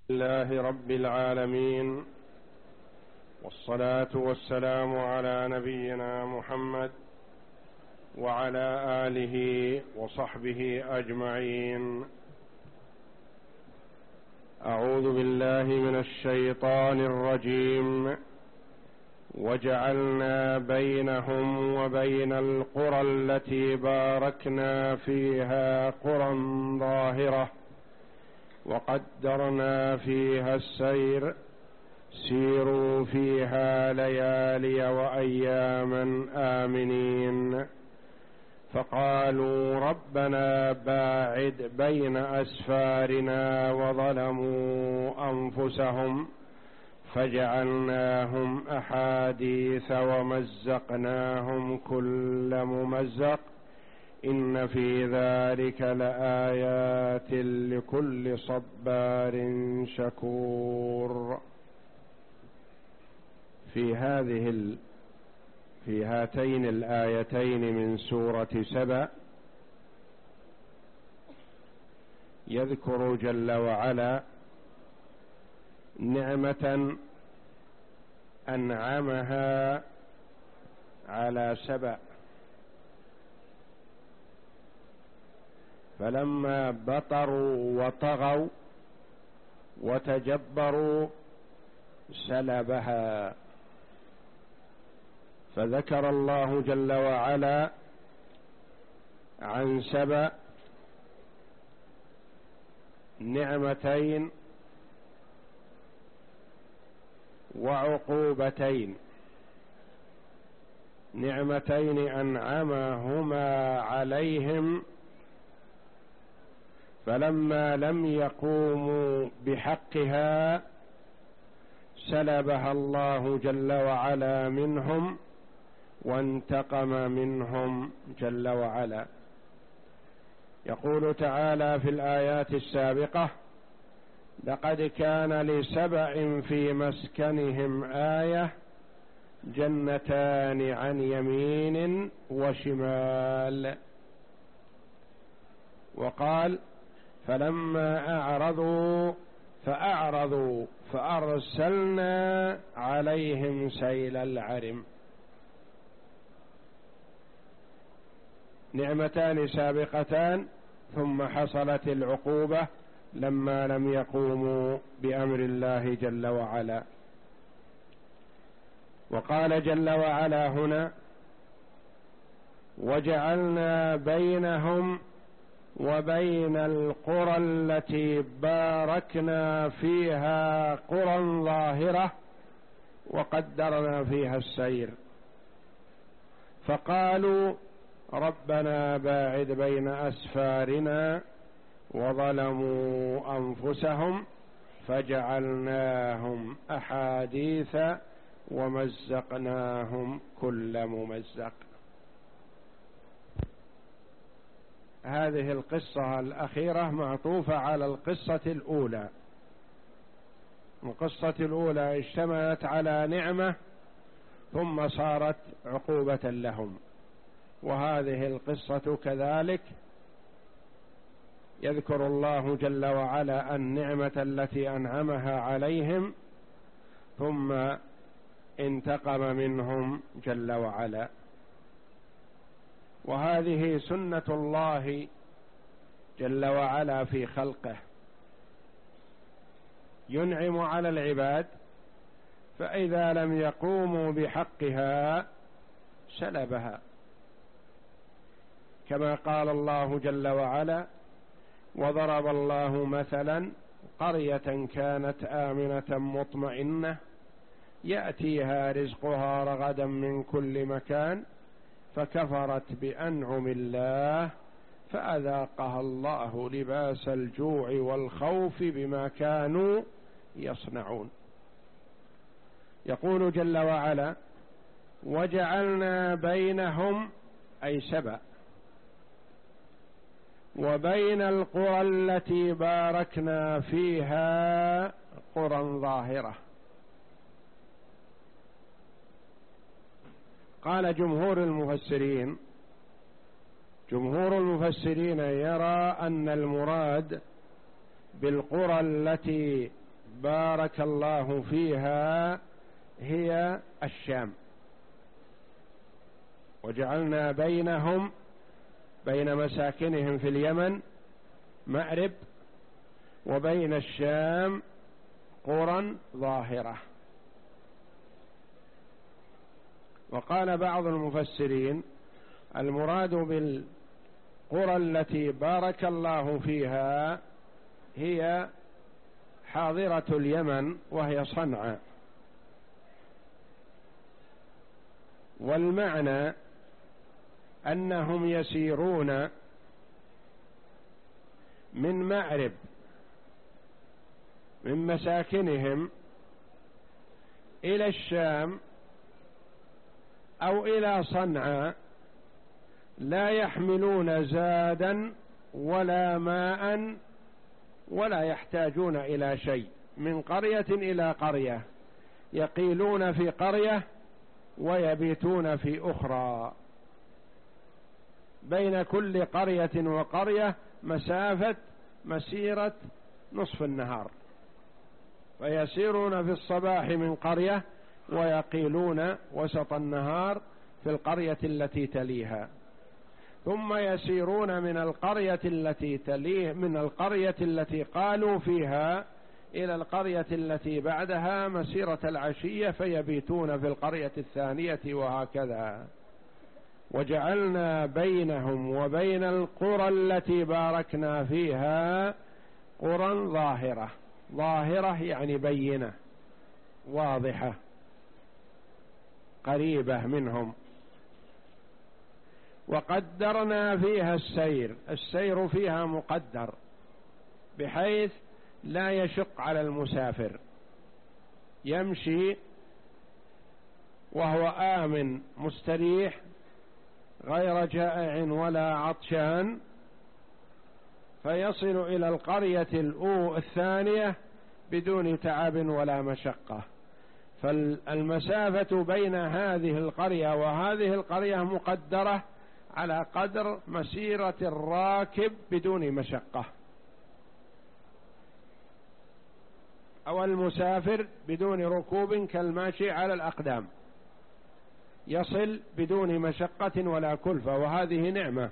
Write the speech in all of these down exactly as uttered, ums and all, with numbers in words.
لله رب العالمين، والصلاة والسلام على نبينا محمد وعلى آله وصحبه أجمعين. أعوذ بالله من الشيطان الرجيم. وجعلنا بينهم وبين القرى التي باركنا فيها قرى ظاهرة وقدرنا فيها السير سيروا فيها ليالي وأياما آمنين. فقالوا ربنا باعد بين أسفارنا وظلموا أنفسهم فجعلناهم أحاديث ومزقناهم كل ممزق إن في ذلك لآيات لكل صبار شكور. في هذه ال... في هاتين الآيتين من سورة سبأ يذكر جل وعلا نعمة أنعمها على سبأ، فلما بطروا وطغوا وتجبروا سلبها. فذكر الله جل وعلا عن سبأ نعمتين وعقوبتين، نعمتين أنعمهما عليهم فلما لم يقوموا بحقها سلبها الله جل وعلا منهم وانتقم منهم جل وعلا. يقول تعالى في الآيات السابقة: لقد كان لسبأ في مسكنهم آية جنتان عن يمين وشمال. وقال: فلما أعرضوا فأعرضوا فأرسلنا عليهم سيل العرم. نعمتان سابقتان ثم حصلت العقوبة لما لم يقوموا بأمر الله جل وعلا. وقال جل وعلا هنا: وجعلنا بينهم وبين القرى التي باركنا فيها قرى ظاهرة وقدرنا فيها السير. فقالوا ربنا باعد بين أسفارنا وظلموا أنفسهم فجعلناهم أحاديث ومزقناهم كل ممزق. هذه القصة الأخيرة معطوفة على القصة الأولى. القصة الأولى اشتملت على نعمة ثم صارت عقوبة لهم، وهذه القصة كذلك. يذكر الله جل وعلا النعمة التي أنعمها عليهم ثم انتقم منهم جل وعلا. وهذه سنة الله جل وعلا في خلقه، ينعم على العباد فإذا لم يقوموا بحقها سلبها، كما قال الله جل وعلا: وضرب الله مثلا قرية كانت آمنة مطمئنة يأتيها رزقها رغدا من كل مكان فكفرت بأنعم الله فأذاقها الله لباس الجوع والخوف بما كانوا يصنعون. يقول جل وعلا: وجعلنا بينهم أي سبأ وبين القرى التي باركنا فيها قرى ظاهرة. قال جمهور المفسرين جمهور المفسرين يرى أن المراد بالقرى التي بارك الله فيها هي الشام، وجعلنا بينهم بين مساكنهم في اليمن مأرب وبين الشام قرى ظاهرة. وقال بعض المفسرين المراد بالقرى التي بارك الله فيها هي حاضرة اليمن وهي صنعاء، والمعنى أنهم يسيرون من مأرب من مساكنهم إلى الشام أو إلى صنعاء، لا يحملون زادا ولا ماء ولا يحتاجون إلى شيء، من قرية إلى قرية، يقيلون في قرية ويبيتون في أخرى، بين كل قرية وقرية مسافة مسيرة نصف النهار، فيسيرون في الصباح من قرية ويقيلون وسط النهار في القرية التي تليها، ثم يسيرون من القرية التي تليه من القرية التي قالوا فيها إلى القرية التي بعدها مسيرة العشية، فيبيتون في القرية الثانية، وهكذا. وجعلنا بينهم وبين القرى التي باركنا فيها قرى ظاهرة، ظاهرة يعني بينة واضحة قريبة منهم. وقدرنا فيها السير، السير فيها مقدر بحيث لا يشق على المسافر، يمشي وهو آمن مستريح غير جائع ولا عطشان، فيصل إلى القرية الثانية بدون تعب ولا مشقة. فالمسافة بين هذه القرية وهذه القرية مقدرة على قدر مسيرة الراكب بدون مشقة، أو المسافر بدون ركوب كالماشي على الأقدام، يصل بدون مشقة ولا كلفة، وهذه نعمة.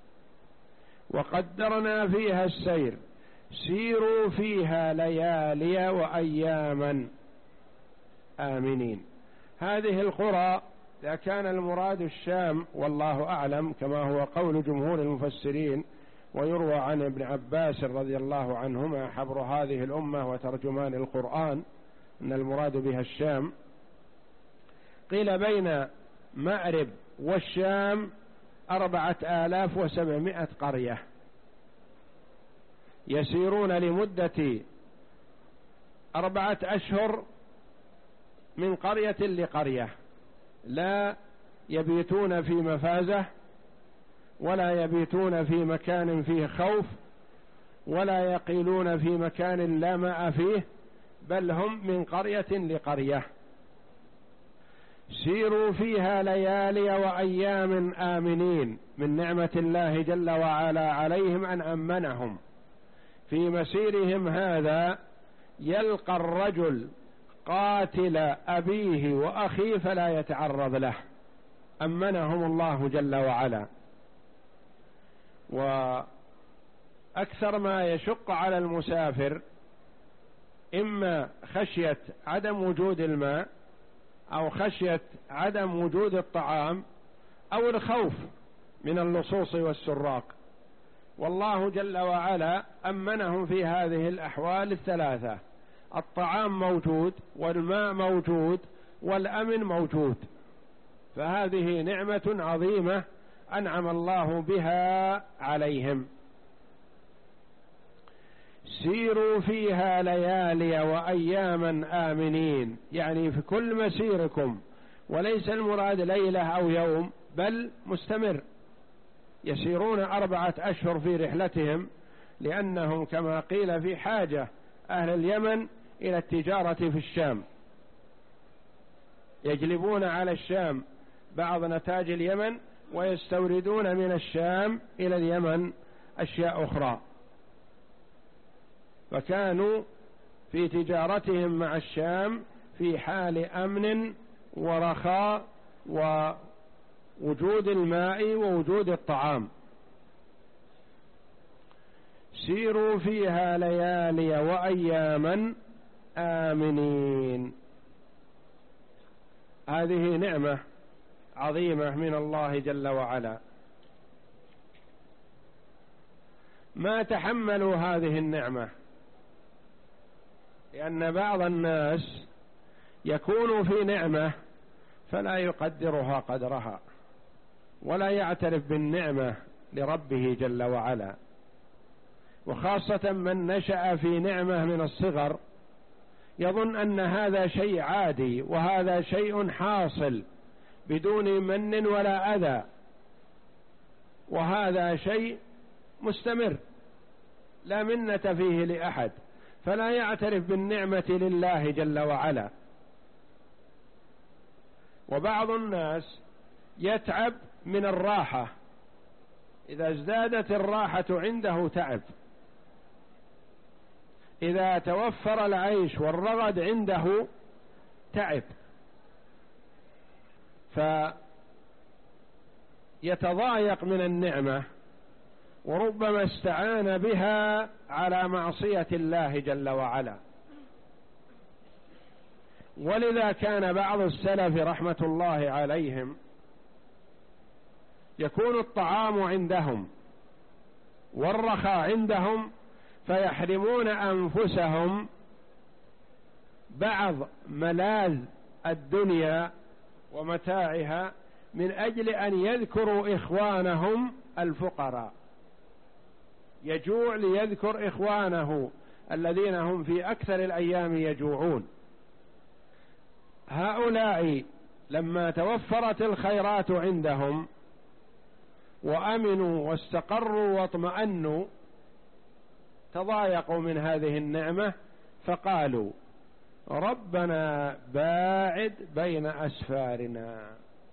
وقدرنا فيها السير، سيروا فيها ليالي وأياما آمنين. هذه القرى إذا كان المراد الشام والله أعلم كما هو قول جمهور المفسرين، ويروى عن ابن عباس رضي الله عنهما حبر هذه الأمة وترجمان القرآن أن المراد بها الشام، قيل بين مأرب والشام أربعة آلاف وسبعمائة قرية، يسيرون لمدة أربعة أشهر من قرية لقرية، لا يبيتون في مفازة ولا يبيتون في مكان فيه خوف ولا يقيلون في مكان لا ماء فيه، بل هم من قرية لقرية. سيروا فيها ليالي وأيام آمنين، من نعمة الله جل وعلا عليهم أن أمنهم في مسيرهم هذا. يلقى الرجل قاتل أبيه وأخيه فلا يتعرض له، أمنهم الله جل وعلا. وأكثر ما يشق على المسافر إما خشية عدم وجود الماء أو خشية عدم وجود الطعام أو الخوف من اللصوص والسراق، والله جل وعلا أمنهم في هذه الأحوال الثلاثة، الطعام موجود والماء موجود والأمن موجود، فهذه نعمة عظيمة أنعم الله بها عليهم. سيروا فيها ليالي وأياما آمنين، يعني في كل مسيركم، وليس المراد ليلة أو يوم بل مستمر، يسيرون أربعة أشهر في رحلتهم، لأنهم كما قيل في حاجة أهل اليمن إلى التجارة في الشام، يجلبون على الشام بعض نتاج اليمن ويستوردون من الشام إلى اليمن أشياء أخرى، فكانوا في تجارتهم مع الشام في حال أمن ورخاء ووجود الماء ووجود الطعام. سيروا فيها ليالي وأياما آمنين. هذه نعمة عظيمة من الله جل وعلا. ما تحملوا هذه النعمة، لأن بعض الناس يكون في نعمة فلا يقدرها قدرها ولا يعترف بالنعمة لربه جل وعلا، وخاصة من نشأ في نعمة من الصغر يظن أن هذا شيء عادي وهذا شيء حاصل بدون من ولا أذى، وهذا شيء مستمر لا منة فيه لأحد، فلا يعترف بالنعمة لله جل وعلا. وبعض الناس يتعب من الراحة، إذا ازدادت الراحة عنده تعب، إذا توفر العيش والرغد عنده تعب، فيتضايق من النعمة وربما استعان بها على معصية الله جل وعلا. ولذا كان بعض السلف رحمة الله عليهم يكون الطعام عندهم والرخاء عندهم فيحرمون أنفسهم بعض ملاذ الدنيا ومتاعها من أجل أن يذكروا إخوانهم الفقراء، يجوع ليذكر إخوانه الذين هم في أكثر الأيام يجوعون. هؤلاء لما توفرت الخيرات عندهم وأمنوا واستقروا واطمأنوا تضايقوا من هذه النعمة فقالوا ربنا باعد بين أسفارنا.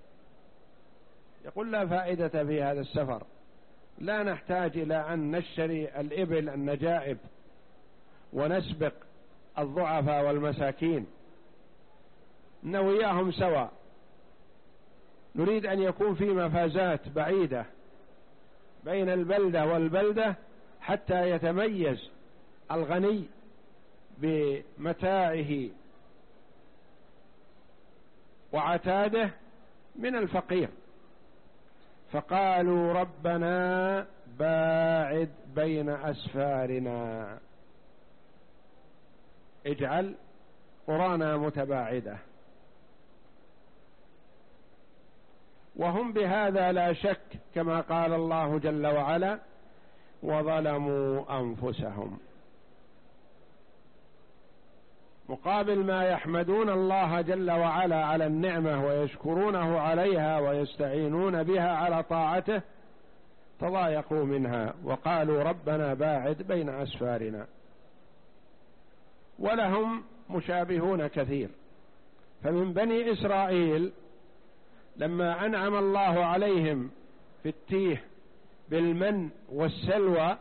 يقول لا فائدة في هذا السفر، لا نحتاج إلى أن نشتري الإبل النجائب ونسبق الضعفاء والمساكين، نوياهم سوا، نريد أن يكون في مفازات بعيدة بين البلدة والبلدة حتى يتميز الغني بمتاعه وعتاده من الفقير. فقالوا ربنا باعد بين أسفارنا، اجعل قرانا متباعدة. وهم بهذا لا شك كما قال الله جل وعلا وظلموا أنفسهم. مقابل ما يحمدون الله جل وعلا على النعمة ويشكرونه عليها ويستعينون بها على طاعته تضايقوا منها وقالوا ربنا باعد بين أسفارنا. ولهم مشابهون كثير، فمن بني إسرائيل لما أنعم الله عليهم في التيه بالمن والسلوى،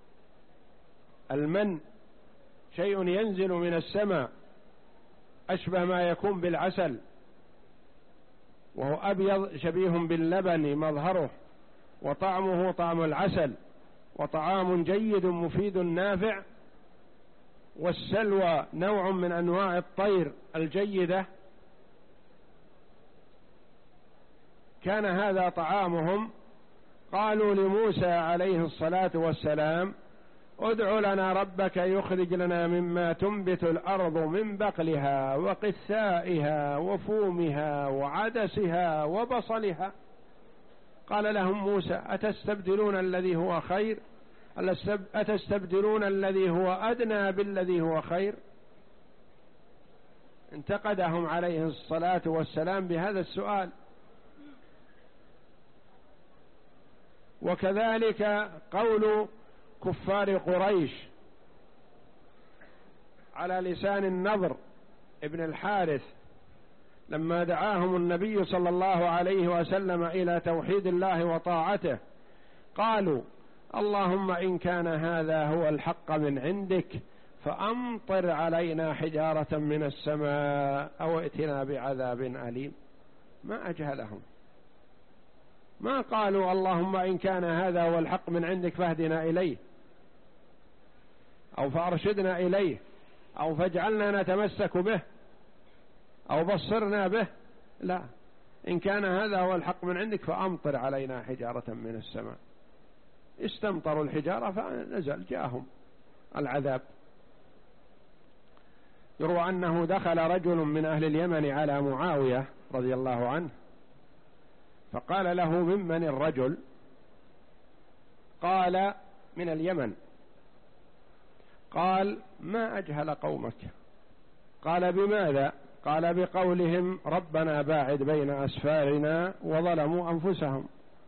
المن شيء ينزل من السماء أشبه ما يكون بالعسل، وهو أبيض شبيه باللبن مظهره وطعمه طعم العسل، وطعام جيد مفيد نافع. والسلوى نوع من أنواع الطير الجيدة، كان هذا طعامهم. قالوا لموسى عليه الصلاة والسلام ادع لنا ربك يخرج لنا مما تنبت الأرض من بقلها وقثائها وفومها وعدسها وبصلها. قال لهم موسى أتستبدلون الذي هو خير أتستبدلون الذي هو أدنى بالذي هو خير. انتقدهم عليه الصلاة والسلام بهذا السؤال. وكذلك قول كفار قريش على لسان النضر ابن الحارث لما دعاهم النبي صلى الله عليه وسلم إلى توحيد الله وطاعته، قالوا اللهم إن كان هذا هو الحق من عندك فأمطر علينا حجارة من السماء أو ائتنا بعذاب أليم. ما أجهلهم، ما قالوا اللهم إن كان هذا هو الحق من عندك فاهدنا إليه أو فأرشدنا إليه أو فاجعلنا نتمسك به أو بصرنا به. لا، إن كان هذا هو الحق من عندك فأمطر علينا حجارة من السماء. استمطروا الحجارة فنزل جاءهم العذاب. يروى أنه دخل رجل من أهل اليمن على معاوية رضي الله عنه فقال له: ممن الرجل؟ قال: من اليمن. قال: ما أجهل قومك. قال: بماذا؟ قال: بقولهم ربنا باعد بين أسفارنا وظلموا أنفسهم.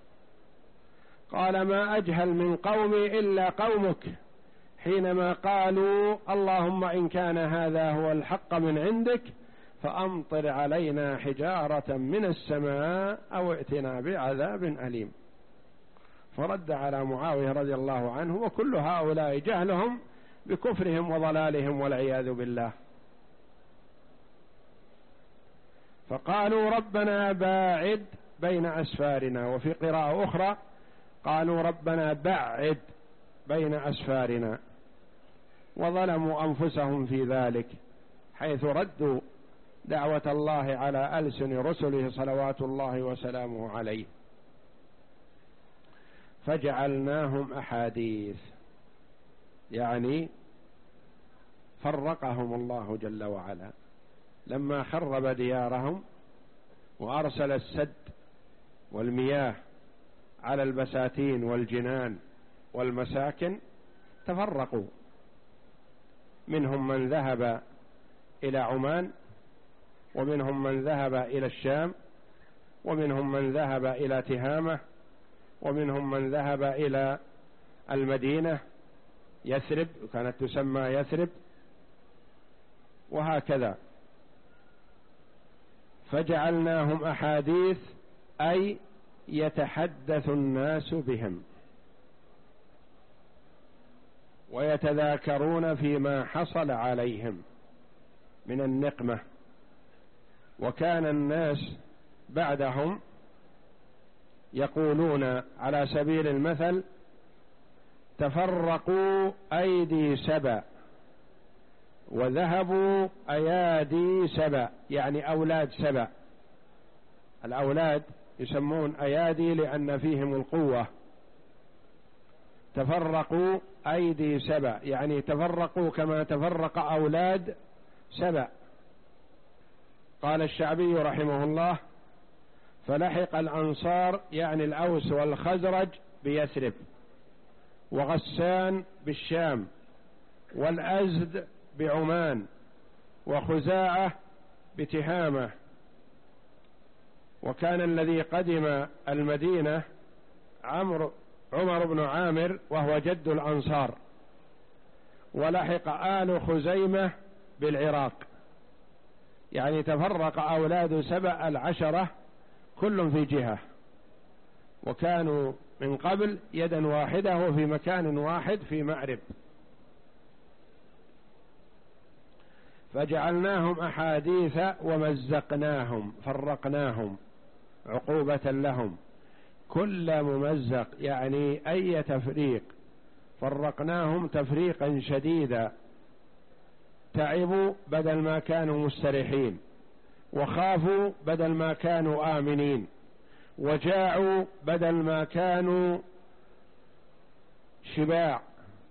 قال: ما أجهل من قومي إلا قومك حينما قالوا اللهم إن كان هذا هو الحق من عندك فأمطر علينا حجارة من السماء أو ائتنا بعذاب أليم. فرد على معاوية رضي الله عنه، وكل هؤلاء جهلهم بكفرهم وضلالهم والعياذ بالله. فقالوا ربنا باعد بين أسفارنا، وفي قراءة أخرى قالوا ربنا بعد بين أسفارنا، وظلموا أنفسهم في ذلك حيث ردوا دعوة الله على ألسن رسله صلوات الله وسلامه عليه. فجعلناهم أحاديث، يعني فرقهم الله جل وعلا لما خرب ديارهم وأرسل السد والمياه على البساتين والجنان والمساكن، تفرقوا، منهم من ذهب إلى عمان، ومنهم من ذهب إلى الشام، ومنهم من ذهب إلى تهامة، ومنهم من ذهب إلى المدينة يثرب، كانت تسمى يثرب، وهكذا. فجعلناهم أحاديث أي يتحدث الناس بهم ويتذاكرون فيما حصل عليهم من النقمة. وكان الناس بعدهم يقولون على سبيل المثل: تفرقوا أيدي سبأ وذهبوا أيادي سبأ، يعني أولاد سبأ. الأولاد يسمون أيادي لأن فيهم القوة. تفرقوا أيدي سبأ يعني تفرقوا كما تفرق أولاد سبأ. قال الشعبي رحمه الله: فلحق الأنصار يعني الأوس والخزرج بيثرب، وغسان بالشام، والأزد بعمان، وخزاعة بتهامة. وكان الذي قدم المدينة عمرو عمر بن عامر وهو جد الأنصار. ولحق آل خزيمة بالعراق، يعني تفرق أولاد سبأ العشرة كل في جهة، وكانوا من قبل يدا واحدة وفي مكان واحد في مأرب. فجعلناهم أحاديث ومزقناهم، فرقناهم عقوبة لهم. كل ممزق يعني أي تفريق، فرقناهم تفريقا شديدا. تعبوا بدل ما كانوا مستريحين، وخافوا بدل ما كانوا آمنين، وجاعوا بدل ما كانوا شباع.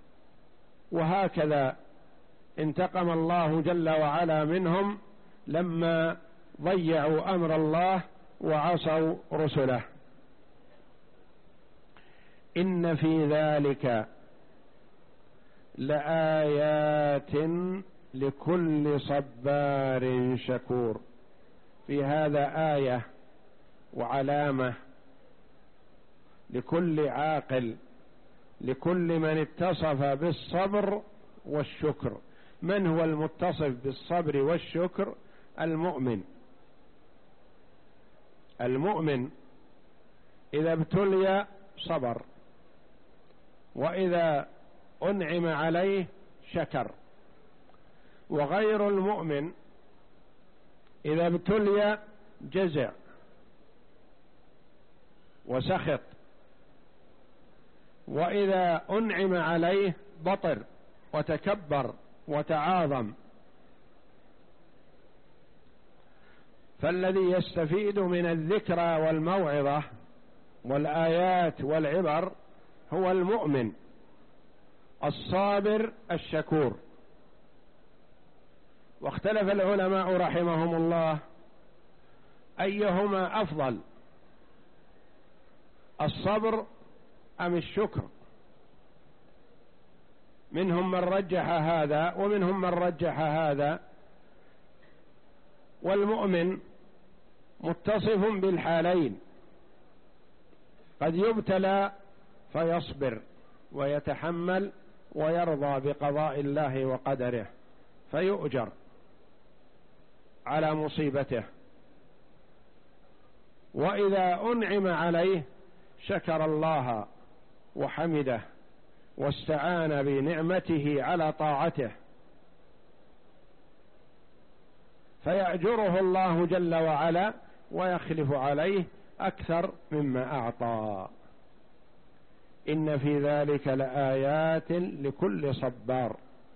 وهكذا انتقم الله جل وعلا منهم لما ضيعوا أمر الله وعصوا رسله. إن في ذلك لآيات لكل صبار شكور. في هذا آية وعلامة لكل عاقل، لكل من اتصف بالصبر والشكر. من هو المتصف بالصبر والشكر؟ المؤمن. المؤمن إذا ابتلي صبر، وإذا أنعم عليه شكر، وغير المؤمن إذا ابتلي جزع وسخط، وإذا أنعم عليه بطر وتكبر وتعاظم. فالذي يستفيد من الذكرى والموعظة والآيات والعبر هو المؤمن الصابر الشكور. واختلف العلماء رحمهم الله أيهما أفضل، الصبر أم الشكر؟ منهم من رجح هذا ومنهم من رجح هذا. والمؤمن متصف بالحالين، قد يبتلى فيصبر ويتحمل ويرضى بقضاء الله وقدره فيؤجر على مصيبته، وإذا أنعم عليه شكر الله وحمده واستعان بنعمته على طاعته فيأجره الله جل وعلا ويخلف عليه أكثر مما أعطى. إن في ذلك لآيات لكل صبار.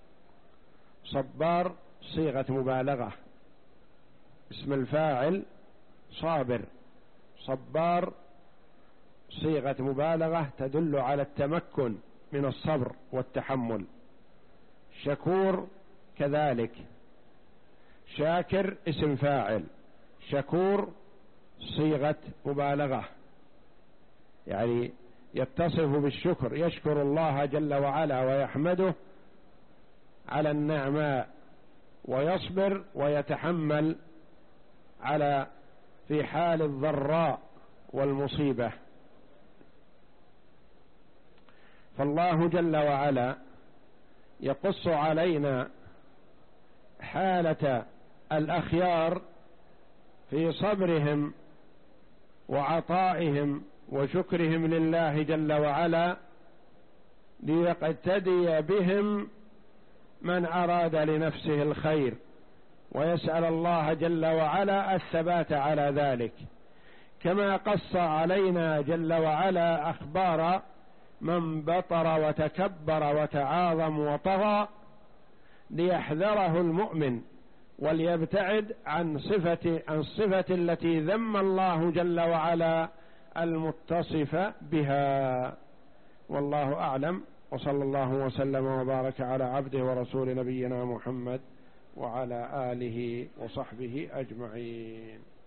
صبار صيغة مبالغة، اسم الفاعل صابر، صبار صيغة مبالغة تدل على التمكن من الصبر والتحمل. شكور كذلك، شاكر اسم فاعل، شكور صيغة مبالغة، يعني يتصف بالشكر، يشكر الله جل وعلا ويحمده على النعماء ويصبر ويتحمل على في حال الضراء والمصيبة. فالله جل وعلا يقص علينا حالة الأخيار في صبرهم وعطائهم وشكرهم لله جل وعلا ليقتدي بهم من أراد لنفسه الخير، ويسأل الله جل وعلا الثبات على ذلك، كما قص علينا جل وعلا أخبار من بطر وتكبر وتعاظم وطغى ليحذره المؤمن وليبتعد عن صفة عن الصفة التي ذم الله جل وعلا المتصف بها. والله أعلم، وصلى الله وسلم وبارك على عبده ورسول نبينا محمد وعلى آله وصحبه أجمعين.